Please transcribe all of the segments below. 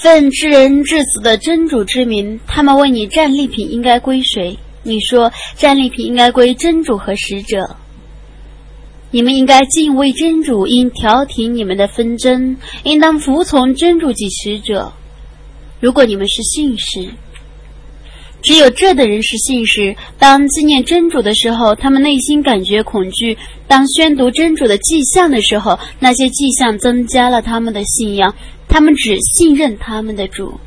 奉至人至死的真主之名，他们问你战利品应该归谁？你说战利品应该归真主和使者。你们应该敬畏真主，应调停你们的纷争，应当服从真主及使者。如果你们是信士，只有这的人是信士，当纪念真主的时候，他们内心感觉恐惧；当宣读真主的迹象的时候，那些迹象增加了他们的信仰，他们只信任他们的主。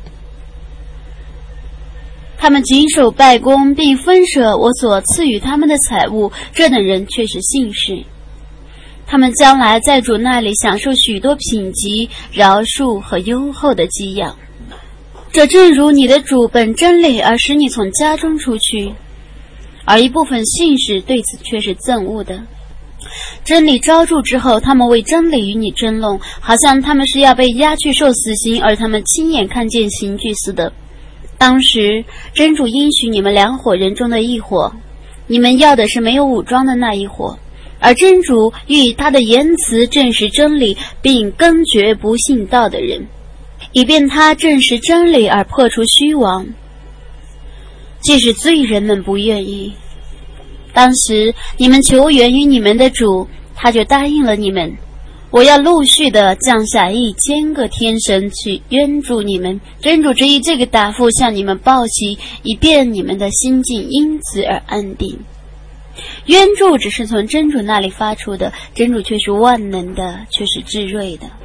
他们谨守拜功，并分舍我所赐予他们的财物，这等人却是信士。他们将来在主那里享受许多品级、饶恕和优厚的给养。这正如你的主本真理而使你从家中出去，而一部分信士对此却是憎恶的。真理昭著之后，他们为真理与你争论，好像他们是要被押去受死刑，而他们亲眼看见刑具似的。当时真主应许你们两伙人中的一伙，你们要的是没有武装的那一伙，而真主欲以他的言辞证实真理，并根绝不信道的人，以便他证实真理而破除虚妄。即使罪人们不愿意，当时你们求援于你们的主，他就答应了你们。我要陆续地降下1000个天神去援助你们，真主只以这个答复向你们报喜，以便你们的心境因此而安定。援助只是从真主那里发出的，真主却是万能的，却是至睿的。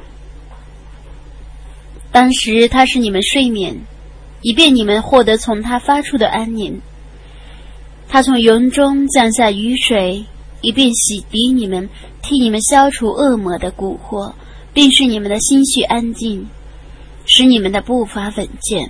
当时他使你们睡眠，以便你们获得从他发出的安宁。他从云中降下雨水，以便洗涤你们，替你们消除恶魔的蛊惑，并使你们的心绪安静，使你们的步伐稳健。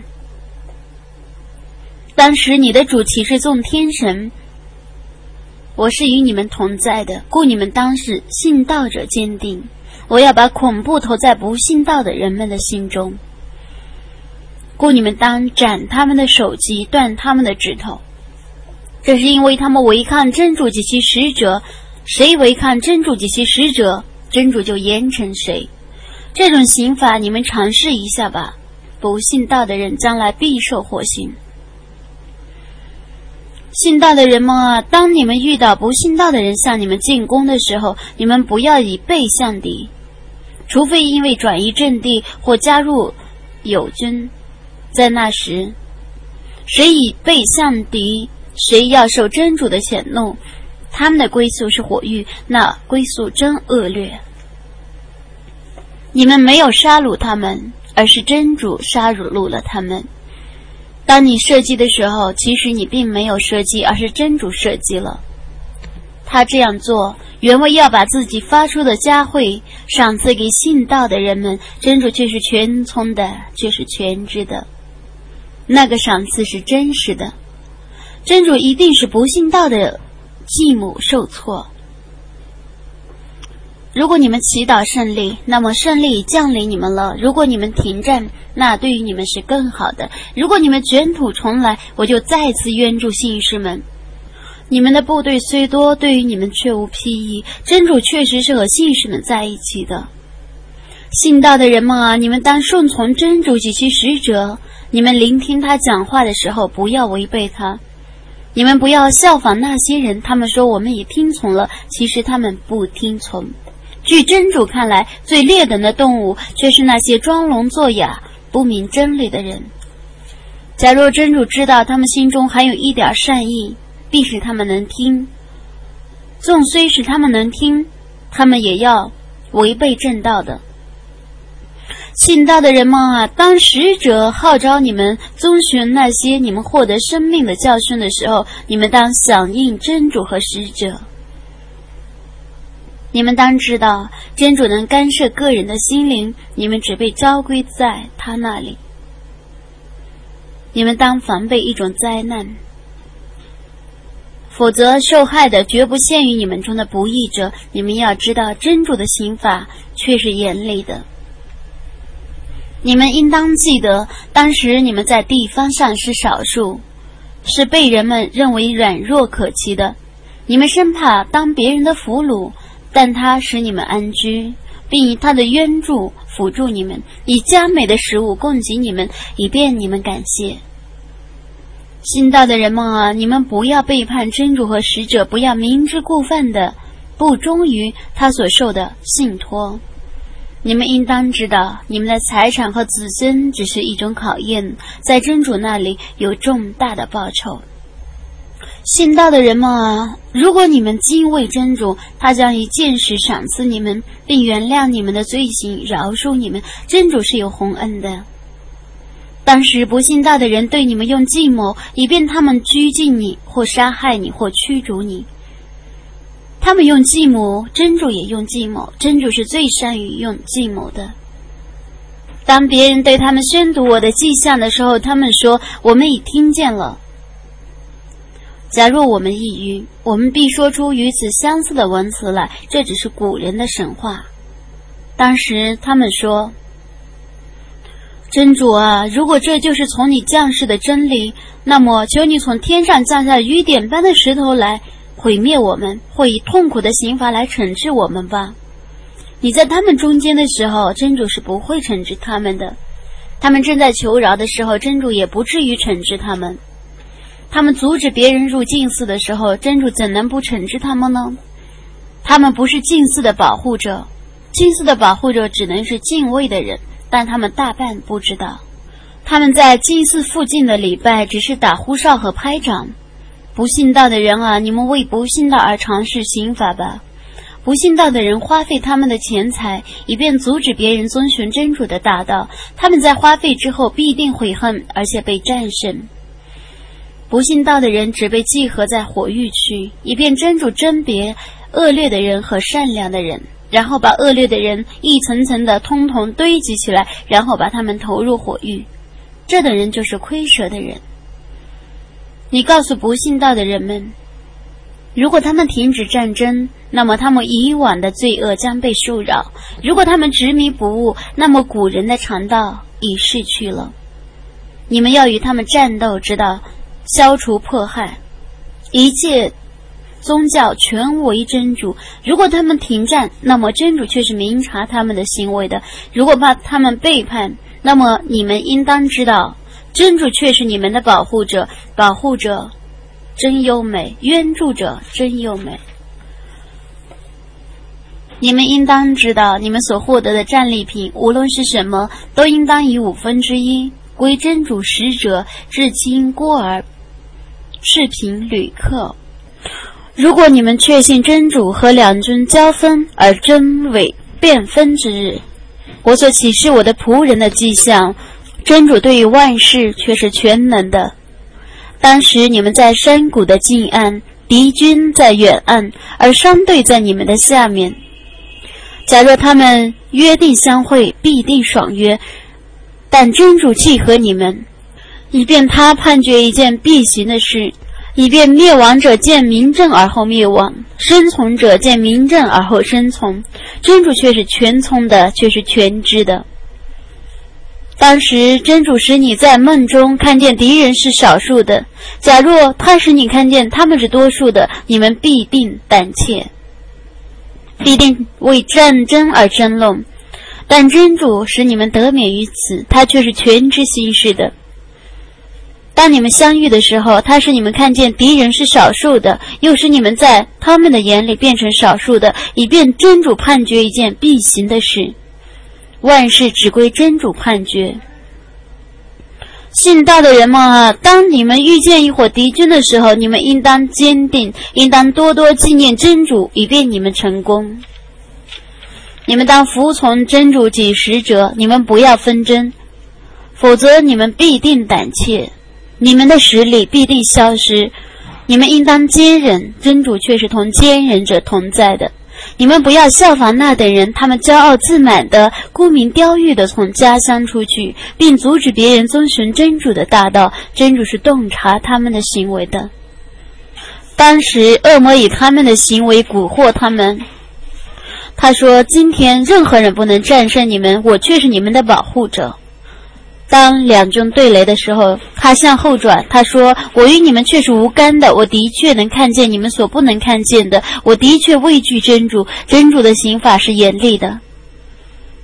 当时你的主启示众天神，我是与你们同在的，故你们当是信道者坚定。我要把恐怖投在不信道的人们的心中，故你们当斩他们的手及断他们的指头。这是因为他们违抗真主及其使者，谁违抗真主及其使者，真主就严惩谁。这种刑罚你们尝试一下吧，不信道的人将来必受祸刑。信道的人们啊，当你们遇到不信道的人向你们进攻的时候，你们不要以背向敌，除非因为转移阵地或加入友军。在那时，谁以背向敌，谁要受真主的谴怒，他们的归宿是火狱，那归宿真恶劣。你们没有杀戮他们，而是真主杀戮了他们。当你射击的时候，其实你并没有射击，而是真主射击了。他这样做，原为要把自己发出的佳惠赏赐给信道的人们，真主却是全聪的，却是全知的。那个赏赐是真实的，真主一定是不信道的继母受挫。如果你们祈祷胜利，那么胜利已降临你们了；如果你们停战，那对于你们是更好的；如果你们卷土重来，我就再次援助信士们。你们的部队虽多，对于你们却无裨益，真主确实是和信士们在一起的。信道的人们啊，你们当顺从真主及其使者，你们聆听他讲话的时候，不要违背他。你们不要效仿那些人，他们说我们也听从了，其实他们不听从。据真主看来，最劣等的动物却是那些装聋作哑、不明真理的人。假若真主知道他们心中还有一点善意，必使他们能听。纵虽使他们能听，他们也要违背正道的。信道的人们啊，当使者号召你们遵循那些你们获得生命的教训的时候，你们当响应真主和使者。你们当知道，真主能干涉个人的心灵，你们只被召归在他那里。你们当防备一种灾难，否则受害的绝不限于你们中的不义者。你们要知道，真主的刑罚却是严厉的。你们应当记得，当时你们在地方上是少数，是被人们认为软弱可欺的。你们生怕当别人的俘虏，但他使你们安居， 并以他的援助辅助你们，以佳美的食物供给你们，以便你们感谢。信道的人们啊，你们不要背叛真主和使者，不要明知故犯的不忠于他所受的信托。你们应当知道，你们的财产和子孙只是一种考验，在真主那里有重大的报酬。信道的人们啊，如果你们敬畏真主，他将以见识赏赐你们，并原谅你们的罪行，饶恕你们。真主是有宏恩的。当时不信道的人对你们用计谋，以便他们拘禁你，或杀害你，或驱逐你。他们用计谋，真主也用计谋，真主是最善于用计谋的。当别人对他们宣读我的迹象的时候，他们说，我们已听见了。假若我们抑郁，我们必说出与此相似的文词来，这只是古人的神话。当时他们说，真主啊，如果这就是从你降世的真理，那么求你从天上降下雨点般的石头来毁灭我们，或以痛苦的刑罚来惩治我们吧。你在他们中间的时候，真主是不会惩治他们的。他们正在求饶的时候，真主也不至于惩治他们。他们阻止别人入禁寺的时候，真主怎能不惩治他们呢？他们不是禁寺的保护者，禁寺的保护者只能是敬畏的人，但他们大半不知道。他们在禁寺附近的礼拜只是打呼哨和拍掌。不信道的人啊，你们为不信道而尝试刑罚吧。不信道的人花费他们的钱财，以便阻止别人遵循真主的大道，他们在花费之后必定悔恨，而且被战胜。不信道的人只被集合在火狱区，以便真主甄别恶劣的人和善良的人，然后把恶劣的人一层层的通通堆积起来，然后把他们投入火狱。这等人就是亏折的人。你告诉不信道的人们，如果他们停止战争，那么他们以往的罪恶将被恕饶；如果他们执迷不悟，那么古人的常道已逝去了。你们要与他们战斗，直到消除迫害，一切宗教全为真主。如果他们停战，那么真主却是明察他们的行为的；如果怕他们背叛，那么你们应当知道，真主却是你们的保护者，保护者真优美，援助者真优美。你们应当知道，你们所获得的战利品，无论是什么，都应当以1/5归真主使者、至亲、孤儿、侍贫、旅客。如果你们确信真主和两军交锋而真伪辩分之日，我所启示我的仆人的迹象，真主对于万事却是全能的。当时你们在山谷的近岸，敌军在远岸，而商队在你们的下面。假若他们约定相会，必定爽约，但真主契合你们，以便他判决一件必行的事，以便灭亡者见明证而后灭亡，生从者见明证而后生从。真主却是全聪的，却是全知的。当时真主使你在梦中看见敌人是少数的，假若他使你看见他们是多数的，你们必定胆怯，必定为战争而争论。但真主使你们得免于此，他却是全知心事的。当你们相遇的时候，他使你们看见敌人是少数的，又使你们在他们的眼里变成少数的，以便真主判决一件必行的事。万事只归真主判决。信道的人们啊，当你们遇见一伙敌军的时候，你们应当坚定，应当多多纪念真主，以便你们成功。你们当服从真主及使者，你们不要纷争，否则你们必定胆怯，你们的实力必定消失。你们应当坚忍，真主却是同坚忍者同在的。你们不要效仿那等人，他们骄傲自满的、沽名钓誉的从家乡出去，并阻止别人遵循真主的大道。真主是洞察他们的行为的。当时恶魔以他们的行为蛊惑他们，他说，今天任何人不能战胜你们，我却是你们的保护者。当两军对垒的时候，他向后转，他说，我与你们却是无干的，我的确能看见你们所不能看见的，我的确畏惧真主，真主的刑法是严厉的。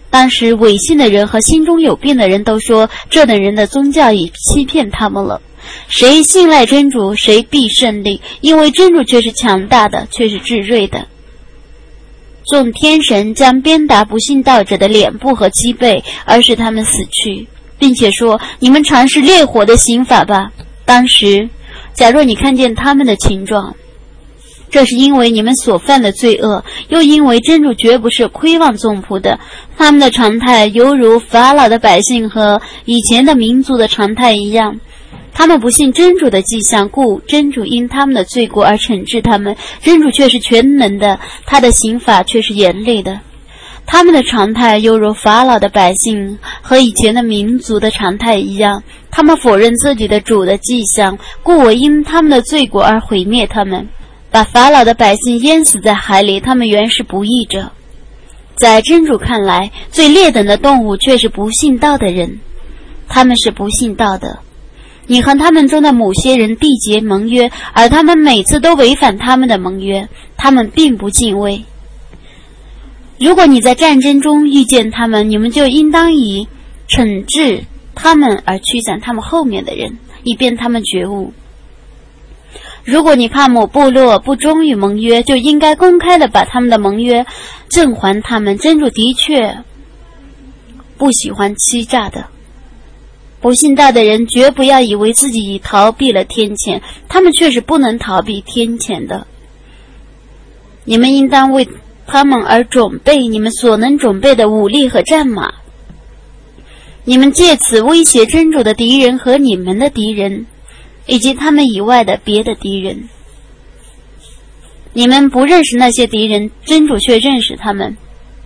当时违信的人和心中有病的人都说，这等人的宗教已欺骗他们了。谁信赖真主，谁必胜利，因为真主却是强大的，却是至睿的。众天神将鞭打不信道者的脸部和脊背，而使他们死去，并且说，你们尝试烈火的刑法吧。当时假若你看见他们的情状，这是因为你们所犯的罪恶，又因为真主绝不是亏望众仆的。他们的常态犹如法老的百姓和以前的民族的常态一样，他们不信真主的迹象，故真主因他们的罪过而惩治他们。真主却是全能的，他的刑法却是严厉的。他们的常态犹如法老的百姓和以前的民族的常态一样，他们否认自己的主的迹象，故我因他们的罪过而毁灭他们，把法老的百姓淹死在海里，他们原是不义者。在真主看来，最劣等的动物却是不信道的人，他们是不信道的。你和他们中的某些人缔结盟约，而他们每次都违反他们的盟约，他们并不敬畏。如果你在战争中遇见他们，你们就应当以惩治他们而驱散他们后面的人，以便他们觉悟。如果你怕某部落不忠于盟约，就应该公开地把他们的盟约赠还他们。真主的确不喜欢欺诈的。不信道的人绝不要以为自己已逃避了天谴，他们却是不能逃避天谴的。你们应当为他们而准备你们所能准备的武力和战马，你们借此威胁真主的敌人和你们的敌人，以及他们以外的别的敌人。你们不认识那些敌人，真主却认识他们。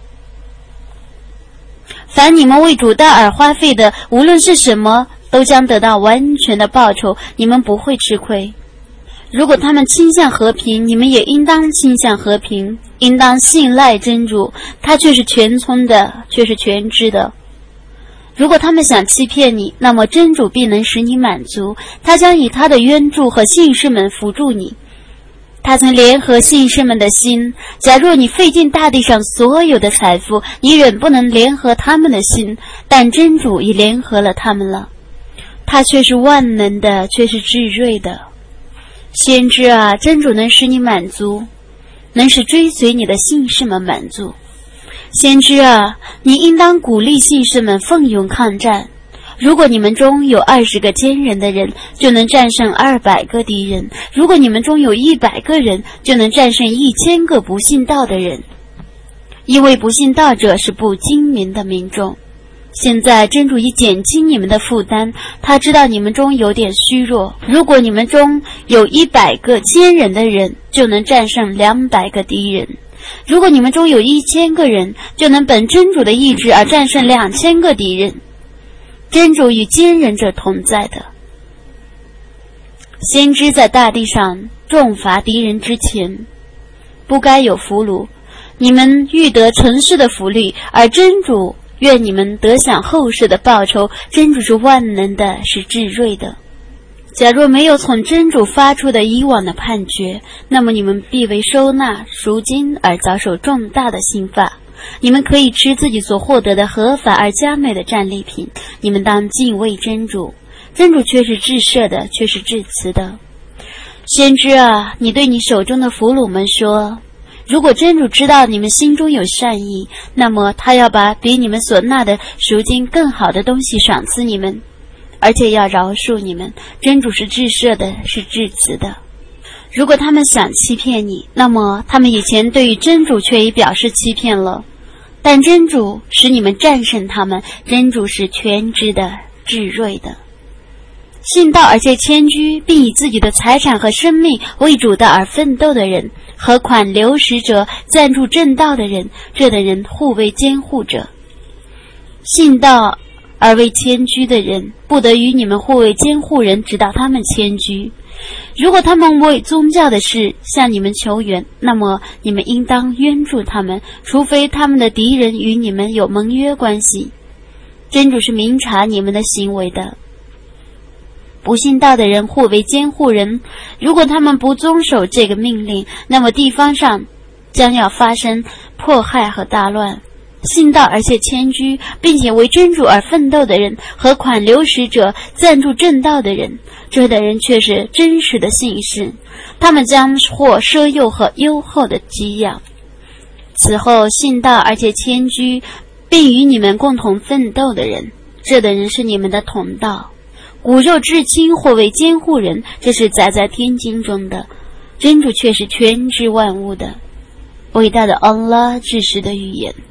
凡你们为主道而花费的，无论是什么，都将得到完全的报酬，你们不会吃亏。如果他们倾向和平，你们也应当倾向和平，应当信赖真主，他却是全聪的，却是全知的。如果他们想欺骗你，那么真主必能使你满足，他将以他的援助和信士们辅助你。他曾联合信士们的心，假若你费尽大地上所有的财富，你仍不能联合他们的心，但真主已联合了他们了，他却是万能的，却是至睿的。先知啊，真主能使你满足，能使追随你的信士们满足。先知啊，你应当鼓励信士们奋勇抗战。如果你们中有20个坚韧的人，就能战胜200个敌人；如果你们中有100个人，就能战胜1000个不信道的人。因为不信道者是不精明的民众。现在真主已减轻你们的负担，他知道你们中有点虚弱。如果你们中有100个坚韧的人，就能战胜200个敌人；如果你们中有1000个人，就能本真主的意志而战胜2000个敌人。真主与坚忍者同在的。先知在大地上重罚敌人之前，不该有俘虏，你们欲得尘世的福利，而真主愿你们得享后世的报酬。真主是万能的，是至睿的。假若没有从真主发出的以往的判决，那么你们必为收纳赎金而遭受重大的刑罚。你们可以吃自己所获得的合法而佳美的战利品，你们当敬畏真主，真主却是至赦的，却是至慈的。先知啊，你对你手中的俘虏们说，如果真主知道你们心中有善意，那么他要把比你们所纳的赎金更好的东西赏赐你们，而且要饶恕你们。真主是至赦的，是至慈的。如果他们想欺骗你，那么他们以前对于真主却已表示欺骗了，但真主使你们战胜他们。真主是全知的，至睿的。信道而且谦居，并以自己的财产和生命为主道而奋斗的人，和款流使者、赞助正道的人，这等人互为监护者。信道而为谦居的人，不得与你们互为监护人，直到他们谦居。如果他们为宗教的事向你们求援，那么你们应当援助他们，除非他们的敌人与你们有盟约关系。真主是明察你们的行为的。不信道的人互为监护人，如果他们不遵守这个命令，那么地方上将要发生迫害和大乱。 信道而且谦居，并且为真主而奋斗的人，和款流使者、赞助正道的人，这等人却是真实的信士，他们将获奢诱和优厚的给养。此后，信道而且谦居，并与你们共同奋斗的人，这等人是你们的同道。骨肉至亲或为监护人，这是载在天经中的，真主却是全知万物的。伟大的安拉至实的预言。